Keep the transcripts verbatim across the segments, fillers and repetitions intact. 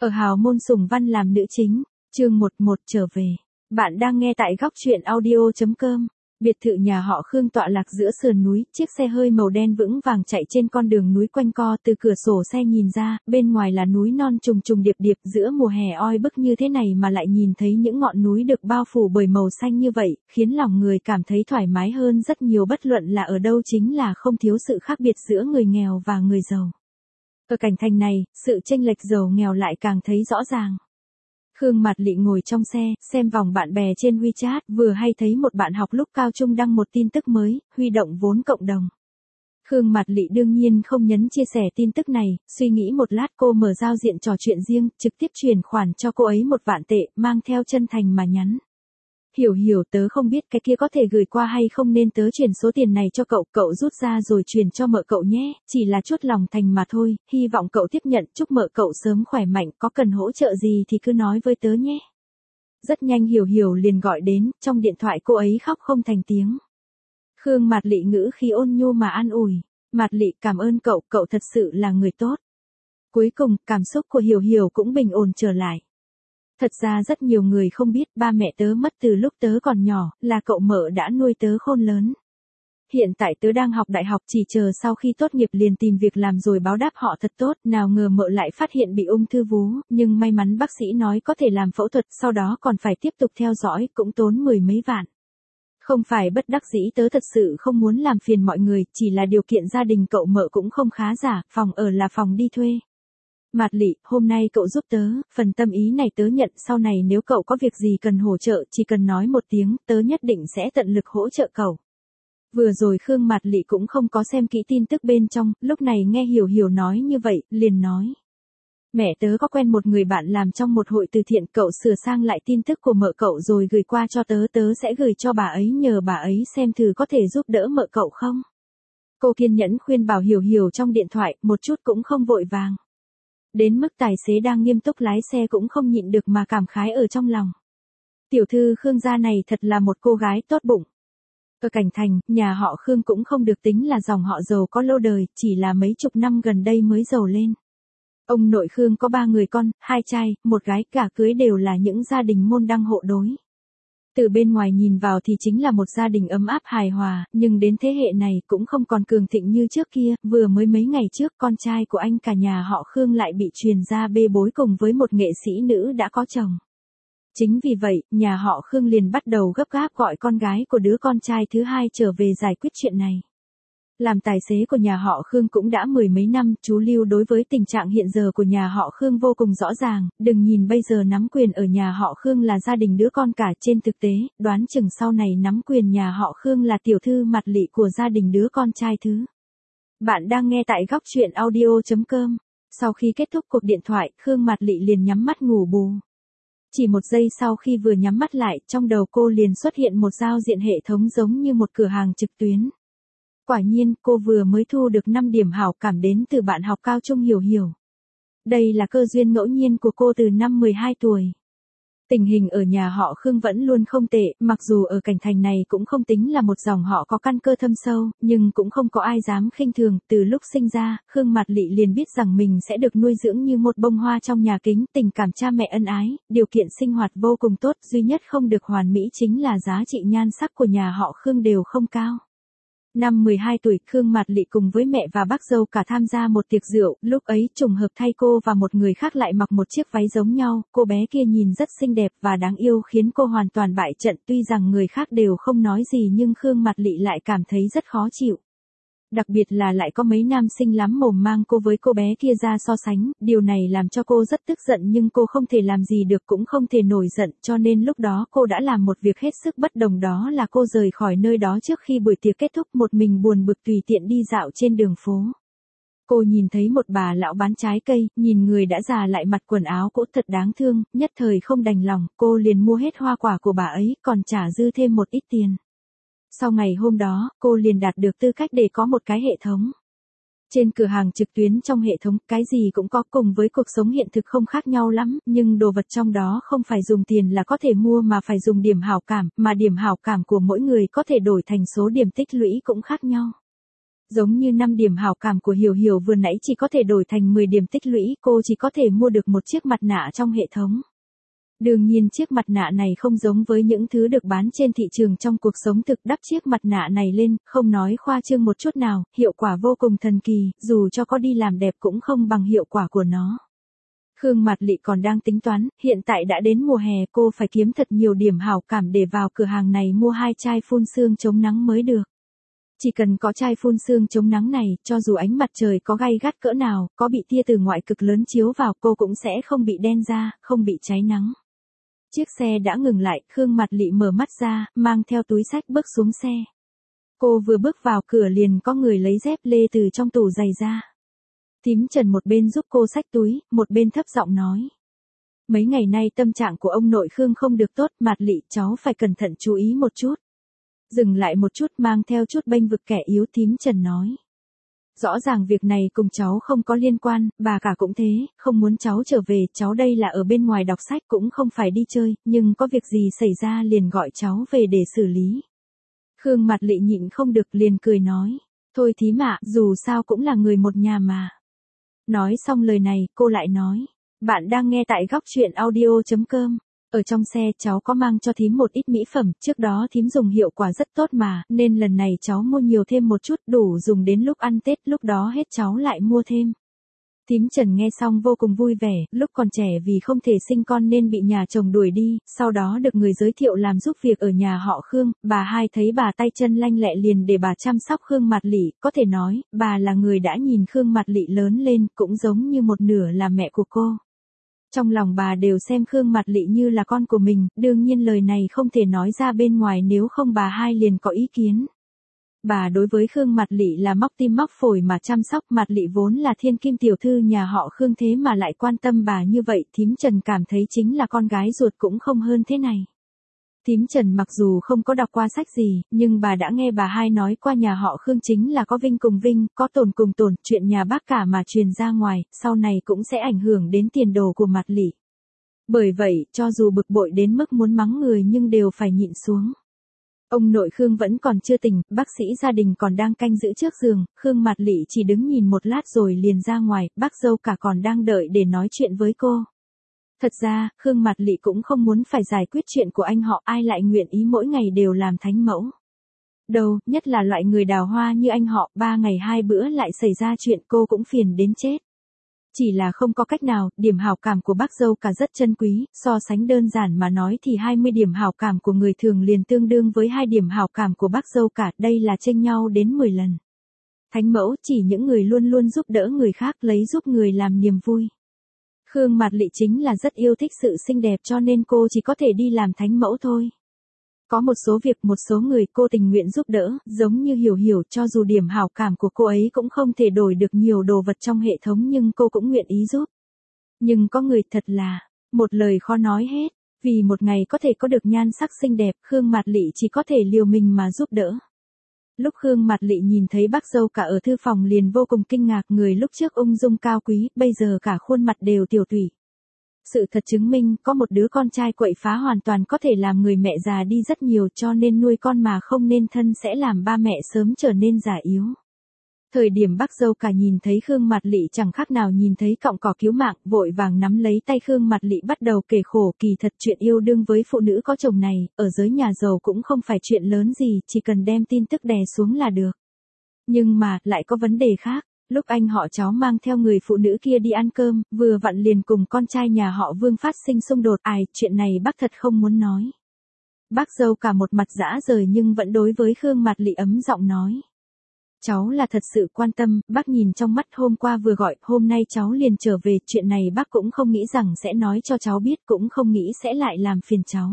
Ở hào môn Sùng Văn làm nữ chính, chương một một trở về. Bạn đang nghe tại góc truyện audio chấm com. Biệt thự nhà họ Khương tọa lạc giữa sườn núi, chiếc xe hơi màu đen vững vàng chạy trên con đường núi quanh co, từ cửa sổ xe nhìn ra, bên ngoài là núi non trùng trùng điệp điệp, giữa mùa hè oi bức như thế này mà lại nhìn thấy những ngọn núi được bao phủ bởi màu xanh như vậy, khiến lòng người cảm thấy thoải mái hơn rất nhiều, bất luận là ở đâu, chính là không thiếu sự khác biệt giữa người nghèo và người giàu. Ở cảnh thành này, sự chênh lệch giàu nghèo lại càng thấy rõ ràng. Khương Mạt Lị ngồi trong xe, xem vòng bạn bè trên WeChat, vừa hay thấy một bạn học lúc cao trung đăng một tin tức mới, huy động vốn cộng đồng. Khương Mạt Lị đương nhiên không nhấn chia sẻ tin tức này, suy nghĩ một lát cô mở giao diện trò chuyện riêng, trực tiếp chuyển khoản cho cô ấy một vạn tệ, mang theo chân thành mà nhắn. Hiểu hiểu, tớ không biết cái kia có thể gửi qua hay không nên tớ chuyển số tiền này cho cậu, cậu rút ra rồi chuyển cho mợ cậu nhé, chỉ là chút lòng thành mà thôi, hy vọng cậu tiếp nhận, chúc mợ cậu sớm khỏe mạnh, có cần hỗ trợ gì thì cứ nói với tớ nhé. Rất nhanh Hiểu hiểu liền gọi đến, trong điện thoại cô ấy khóc không thành tiếng. Khương Mạt Lị ngữ khí ôn nhu mà an ủi, Mạt Lị cảm ơn cậu, cậu thật sự là người tốt. Cuối cùng, cảm xúc của Hiểu hiểu cũng bình ổn trở lại. Thật ra rất nhiều người không biết, ba mẹ tớ mất từ lúc tớ còn nhỏ, là cậu mợ đã nuôi tớ khôn lớn. Hiện tại tớ đang học đại học, chỉ chờ sau khi tốt nghiệp liền tìm việc làm rồi báo đáp họ thật tốt, nào ngờ mợ lại phát hiện bị ung thư vú, nhưng may mắn bác sĩ nói có thể làm phẫu thuật, sau đó còn phải tiếp tục theo dõi, cũng tốn mười mấy vạn. Không phải bất đắc dĩ, tớ thật sự không muốn làm phiền mọi người, chỉ là điều kiện gia đình cậu mợ cũng không khá giả, phòng ở là phòng đi thuê. Mạt Lị, hôm nay cậu giúp tớ, phần tâm ý này tớ nhận, sau này nếu cậu có việc gì cần hỗ trợ, chỉ cần nói một tiếng, tớ nhất định sẽ tận lực hỗ trợ cậu. Vừa rồi Khương Mạt Lị cũng không có xem kỹ tin tức bên trong, lúc này nghe Hiểu hiểu nói như vậy, liền nói. Mẹ tớ có quen một người bạn làm trong một hội từ thiện, cậu sửa sang lại tin tức của mợ cậu rồi gửi qua cho tớ, tớ sẽ gửi cho bà ấy, nhờ bà ấy xem thử có thể giúp đỡ mợ cậu không. Cô kiên nhẫn khuyên bảo Hiểu hiểu trong điện thoại, một chút cũng không vội vàng. Đến mức tài xế đang nghiêm túc lái xe cũng không nhịn được mà cảm khái ở trong lòng. Tiểu thư Khương gia này thật là một cô gái tốt bụng. Ở cảnh thành, nhà họ Khương cũng không được tính là dòng họ giàu có lâu đời, chỉ là mấy chục năm gần đây mới giàu lên. Ông nội Khương có ba người con, hai trai, một gái, cả cưới đều là những gia đình môn đăng hộ đối. Từ bên ngoài nhìn vào thì chính là một gia đình ấm áp hài hòa, nhưng đến thế hệ này cũng không còn cường thịnh như trước kia, vừa mới mấy ngày trước con trai của anh cả nhà họ Khương lại bị truyền ra bê bối cùng với một nghệ sĩ nữ đã có chồng. Chính vì vậy, nhà họ Khương liền bắt đầu gấp gáp gọi con gái của đứa con trai thứ hai trở về giải quyết chuyện này. Làm tài xế của nhà họ Khương cũng đã mười mấy năm, chú Lưu đối với tình trạng hiện giờ của nhà họ Khương vô cùng rõ ràng, đừng nhìn bây giờ nắm quyền ở nhà họ Khương là gia đình đứa con cả, trên thực tế, đoán chừng sau này nắm quyền nhà họ Khương là tiểu thư Mạt Lị của gia đình đứa con trai thứ. Bạn đang nghe tại góc truyện audio chấm com. Sau khi kết thúc cuộc điện thoại, Khương Mạt Lị liền nhắm mắt ngủ bù. Chỉ một giây sau khi vừa nhắm mắt lại, trong đầu cô liền xuất hiện một giao diện hệ thống giống như một cửa hàng trực tuyến. Quả nhiên, cô vừa mới thu được năm điểm hảo cảm đến từ bạn học cao trung Hiểu hiểu. Đây là cơ duyên ngẫu nhiên của cô từ năm mười hai tuổi. Tình hình ở nhà họ Khương vẫn luôn không tệ, mặc dù ở cảnh thành này cũng không tính là một dòng họ có căn cơ thâm sâu, nhưng cũng không có ai dám khinh thường. Từ lúc sinh ra, Khương Mạt Lị liền biết rằng mình sẽ được nuôi dưỡng như một bông hoa trong nhà kính, tình cảm cha mẹ ân ái, điều kiện sinh hoạt vô cùng tốt, duy nhất không được hoàn mỹ chính là giá trị nhan sắc của nhà họ Khương đều không cao. Năm mười hai tuổi, Khương Mạt Lị cùng với mẹ và bác dâu cả tham gia một tiệc rượu, lúc ấy trùng hợp thay cô và một người khác lại mặc một chiếc váy giống nhau, cô bé kia nhìn rất xinh đẹp và đáng yêu khiến cô hoàn toàn bại trận, tuy rằng người khác đều không nói gì nhưng Khương Mạt Lị lại cảm thấy rất khó chịu. Đặc biệt là lại có mấy nam sinh lắm mồm mang cô với cô bé kia ra so sánh, điều này làm cho cô rất tức giận nhưng cô không thể làm gì được cũng không thể nổi giận, cho nên lúc đó cô đã làm một việc hết sức bất đồng, đó là cô rời khỏi nơi đó trước khi buổi tiệc kết thúc, một mình buồn bực tùy tiện đi dạo trên đường phố. Cô nhìn thấy một bà lão bán trái cây, nhìn người đã già lại mặc quần áo cũ thật đáng thương, nhất thời không đành lòng, cô liền mua hết hoa quả của bà ấy, còn trả dư thêm một ít tiền. Sau ngày hôm đó, cô liền đạt được tư cách để có một cái hệ thống. Trên cửa hàng trực tuyến trong hệ thống, cái gì cũng có, cùng với cuộc sống hiện thực không khác nhau lắm, nhưng đồ vật trong đó không phải dùng tiền là có thể mua mà phải dùng điểm hảo cảm, mà điểm hảo cảm của mỗi người có thể đổi thành số điểm tích lũy cũng khác nhau. Giống như năm điểm hảo cảm của Hiểu Hiểu vừa nãy chỉ có thể đổi thành mười điểm tích lũy, cô chỉ có thể mua được một chiếc mặt nạ trong hệ thống. Đương nhiên chiếc mặt nạ này không giống với những thứ được bán trên thị trường trong cuộc sống thực, đắp chiếc mặt nạ này lên, không nói khoa trương một chút nào, hiệu quả vô cùng thần kỳ, dù cho có đi làm đẹp cũng không bằng hiệu quả của nó. Khương Mạt Lị còn đang tính toán, hiện tại đã đến mùa hè, cô phải kiếm thật nhiều điểm hảo cảm để vào cửa hàng này mua hai chai phun sương chống nắng mới được. Chỉ cần có chai phun sương chống nắng này, cho dù ánh mặt trời có gay gắt cỡ nào, có bị tia từ ngoại cực lớn chiếu vào, cô cũng sẽ không bị đen da, không bị cháy nắng. Chiếc xe đã ngừng lại, Khương Mạt Lị mở mắt ra, mang theo túi xách bước xuống xe. Cô vừa bước vào cửa liền có người lấy dép lê từ trong tủ giày ra. Thím Trần một bên giúp cô xách túi, một bên thấp giọng nói. Mấy ngày nay tâm trạng của ông nội Khương không được tốt, Mạt Lị cháu phải cẩn thận chú ý một chút. Dừng lại một chút mang theo chút bênh vực kẻ yếu, thím Trần nói. Rõ ràng việc này cùng cháu không có liên quan, bà cả cũng thế, không muốn cháu trở về, cháu đây là ở bên ngoài đọc sách cũng không phải đi chơi, nhưng có việc gì xảy ra liền gọi cháu về để xử lý. Khương Mạt Lị nhịn không được liền cười nói, thôi thím ạ, dù sao cũng là người một nhà mà. Nói xong lời này, cô lại nói, bạn đang nghe tại góc truyện audio chấm com. Ở trong xe cháu có mang cho thím một ít mỹ phẩm, trước đó thím dùng hiệu quả rất tốt mà, nên lần này cháu mua nhiều thêm một chút đủ dùng đến lúc ăn Tết, lúc đó hết cháu lại mua thêm. Thím Trần nghe xong vô cùng vui vẻ, lúc còn trẻ vì không thể sinh con nên bị nhà chồng đuổi đi, sau đó được người giới thiệu làm giúp việc ở nhà họ Khương, bà hai thấy bà tay chân lanh lẹ liền để bà chăm sóc Khương Mạt Lị, có thể nói, bà là người đã nhìn Khương Mạt Lị lớn lên, cũng giống như một nửa là mẹ của cô. Trong lòng bà đều xem Khương Mạt Lị như là con của mình, đương nhiên lời này không thể nói ra bên ngoài nếu không bà hai liền có ý kiến. Bà đối với Khương Mạt Lị là móc tim móc phổi mà chăm sóc, Mạt Lị vốn là thiên kim tiểu thư nhà họ Khương thế mà lại quan tâm bà như vậy, thím Trần cảm thấy chính là con gái ruột cũng không hơn thế này. Thím Trần mặc dù không có đọc qua sách gì, nhưng bà đã nghe bà hai nói qua nhà họ Khương chính là có vinh cùng vinh, có tổn cùng tổn, chuyện nhà bác cả mà truyền ra ngoài, sau này cũng sẽ ảnh hưởng đến tiền đồ của Mạt Lị. Bởi vậy, cho dù bực bội đến mức muốn mắng người nhưng đều phải nhịn xuống. Ông nội Khương vẫn còn chưa tỉnh, bác sĩ gia đình còn đang canh giữ trước giường, Khương Mạt Lị chỉ đứng nhìn một lát rồi liền ra ngoài, bác dâu cả còn đang đợi để nói chuyện với cô. Thật ra, Khương Mạt Lị cũng không muốn phải giải quyết chuyện của anh họ, ai lại nguyện ý mỗi ngày đều làm thánh mẫu. Đâu, nhất là loại người đào hoa như anh họ, ba ngày hai bữa lại xảy ra chuyện cô cũng phiền đến chết. Chỉ là không có cách nào, điểm hảo cảm của bác dâu cả rất chân quý, so sánh đơn giản mà nói thì hai mươi điểm hảo cảm của người thường liền tương đương với hai điểm hảo cảm của bác dâu cả, đây là chênh nhau đến mười lần. Thánh mẫu chỉ những người luôn luôn giúp đỡ người khác, lấy giúp người làm niềm vui. Khương Mạt Lị chính là rất yêu thích sự xinh đẹp cho nên cô chỉ có thể đi làm thánh mẫu thôi. Có một số việc, một số người cô tình nguyện giúp đỡ, giống như Hiểu Hiểu, cho dù điểm hảo cảm của cô ấy cũng không thể đổi được nhiều đồ vật trong hệ thống nhưng cô cũng nguyện ý giúp. Nhưng có người thật là, một lời khó nói hết, vì một ngày có thể có được nhan sắc xinh đẹp, Khương Mạt Lị chỉ có thể liều mình mà giúp đỡ. Lúc Khương Mạt Lị nhìn thấy bác dâu cả ở thư phòng liền vô cùng kinh ngạc, người lúc trước ung dung cao quý, bây giờ cả khuôn mặt đều tiểu tụy. Sự thật chứng minh, có một đứa con trai quậy phá hoàn toàn có thể làm người mẹ già đi rất nhiều, cho nên nuôi con mà không nên thân sẽ làm ba mẹ sớm trở nên già yếu. Thời điểm bác dâu cả nhìn thấy Khương Mạt Lị chẳng khác nào nhìn thấy cọng cỏ cứu mạng, vội vàng nắm lấy tay Khương Mạt Lị bắt đầu kể khổ, kỳ thật chuyện yêu đương với phụ nữ có chồng này, ở giới nhà giàu cũng không phải chuyện lớn gì, chỉ cần đem tin tức đè xuống là được. Nhưng mà, lại có vấn đề khác. Lúc anh họ cháu mang theo người phụ nữ kia đi ăn cơm, vừa vặn liền cùng con trai nhà họ Vương phát sinh xung đột, ai, chuyện này bác thật không muốn nói. Bác dâu cả một mặt dã rời nhưng vẫn đối với Khương Mạt Lị ấm giọng nói. Cháu là thật sự quan tâm, bác nhìn trong mắt, hôm qua vừa gọi, hôm nay cháu liền trở về, chuyện này bác cũng không nghĩ rằng sẽ nói cho cháu biết, cũng không nghĩ sẽ lại làm phiền cháu.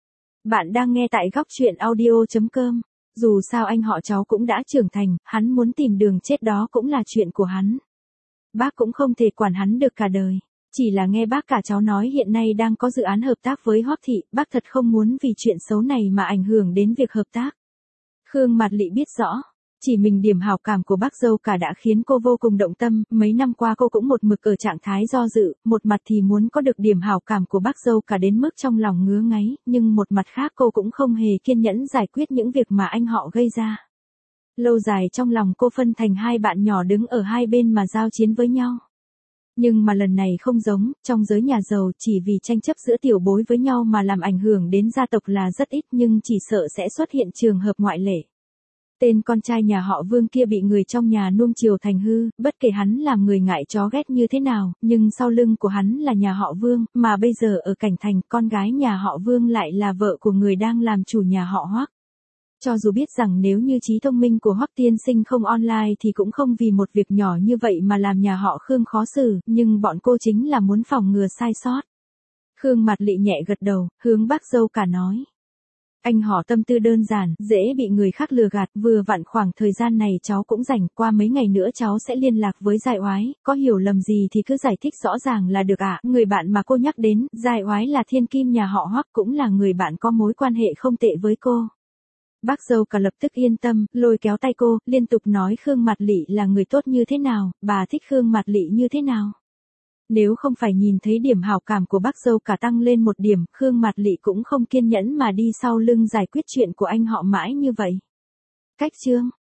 Bạn đang nghe tại góc truyện audio chấm com. Dù sao anh họ cháu cũng đã trưởng thành, hắn muốn tìm đường chết đó cũng là chuyện của hắn. Bác cũng không thể quản hắn được cả đời. Chỉ là nghe bác cả cháu nói hiện nay đang có dự án hợp tác với Hoắc Thị, bác thật không muốn vì chuyện xấu này mà ảnh hưởng đến việc hợp tác. Khương Mạt Lị biết rõ, chỉ mình điểm hảo cảm của bác dâu cả đã khiến cô vô cùng động tâm, mấy năm qua cô cũng một mực ở trạng thái do dự, một mặt thì muốn có được điểm hảo cảm của bác dâu cả đến mức trong lòng ngứa ngáy, nhưng một mặt khác cô cũng không hề kiên nhẫn giải quyết những việc mà anh họ gây ra. Lâu dài trong lòng cô phân thành hai bạn nhỏ đứng ở hai bên mà giao chiến với nhau. Nhưng mà lần này không giống, trong giới nhà giàu chỉ vì tranh chấp giữa tiểu bối với nhau mà làm ảnh hưởng đến gia tộc là rất ít, nhưng chỉ sợ sẽ xuất hiện trường hợp ngoại lệ. Tên con trai nhà họ Vương kia bị người trong nhà nuông chiều thành hư, bất kể hắn làm người ngại chó ghét như thế nào, nhưng sau lưng của hắn là nhà họ Vương, mà bây giờ ở Cảnh Thành, con gái nhà họ Vương lại là vợ của người đang làm chủ nhà họ Hoắc. Cho dù biết rằng nếu như trí thông minh của Hoắc tiên sinh không online thì cũng không vì một việc nhỏ như vậy mà làm nhà họ Khương khó xử, nhưng bọn cô chính là muốn phòng ngừa sai sót. Khương Mạt Lị nhẹ gật đầu, hướng bác dâu cả nói. Anh họ tâm tư đơn giản, dễ bị người khác lừa gạt, vừa vặn khoảng thời gian này cháu cũng rảnh, qua mấy ngày nữa cháu sẽ liên lạc với Giai Oái, có hiểu lầm gì thì cứ giải thích rõ ràng là được ạ. À. Người bạn mà cô nhắc đến, Giai Oái là thiên kim nhà họ Hoắc, cũng là người bạn có mối quan hệ không tệ với cô. Bác dâu cả lập tức yên tâm, lôi kéo tay cô, liên tục nói Khương Mạt Lị là người tốt như thế nào, bà thích Khương Mạt Lị như thế nào. Nếu không phải nhìn thấy điểm hảo cảm của bác dâu cả tăng lên một điểm, Khương Mạt Lị cũng không kiên nhẫn mà đi sau lưng giải quyết chuyện của anh họ mãi như vậy. Cách chương